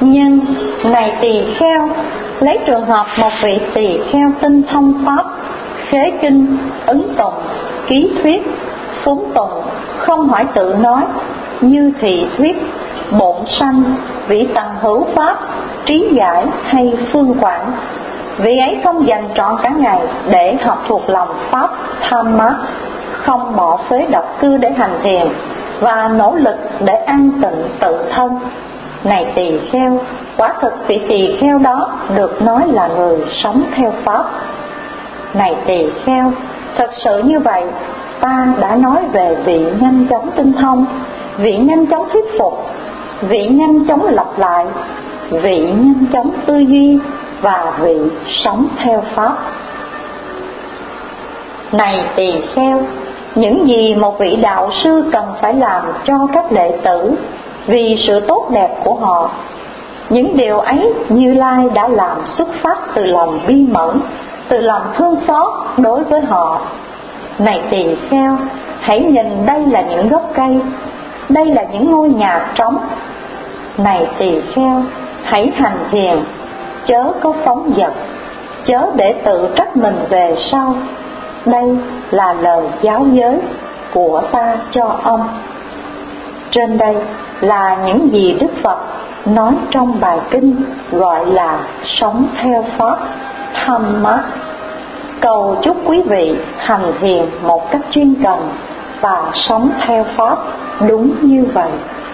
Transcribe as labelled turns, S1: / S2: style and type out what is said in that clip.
S1: Nhưng này tỳ kheo, lấy trường hợp một vị tỳ kheo tinh thông pháp, khế kinh, ứng tụng, ký thuyết, phúng tụng, không hỏi tự nói, như thị thuyết, bổn sanh, vị tầng hữu pháp, trí giải hay phương quảng. Vị ấy không dành trọn cả ngày để học thuộc lòng pháp tham mát, không bỏ phế độc cư để hành thiền, và nỗ lực để an tịnh tự thân. Này tỳ kheo, quả thực vị tỳ kheo đó được nói là người sống theo pháp. Này tỳ kheo, thật sự như vậy, ta đã nói về vị nhanh chóng tinh thông, vị nhanh chóng thuyết phục, vị nhanh chóng lặp lại, vị nhanh chóng tư duy, và vị sống theo pháp. Này tỳ kheo, những gì một vị đạo sư cần phải làm cho các đệ tử vì sự tốt đẹp của họ, những điều ấy Như Lai đã làm xuất phát từ lòng bi mẫn, từ lòng thương xót đối với họ. Này tỳ kheo, hãy nhìn đây là những gốc cây, đây là những ngôi nhà trống. Này tỳ kheo, hãy hành thiền, chớ có phóng dật, chớ để tự trách mình về sau. Đây là lời giáo giới của ta cho ông. Trên đây là những gì Đức Phật nói trong bài kinh gọi là sống theo pháp Dhamma. Cầu chúc quý vị hành thiền một cách chuyên cần và sống theo pháp đúng như vậy.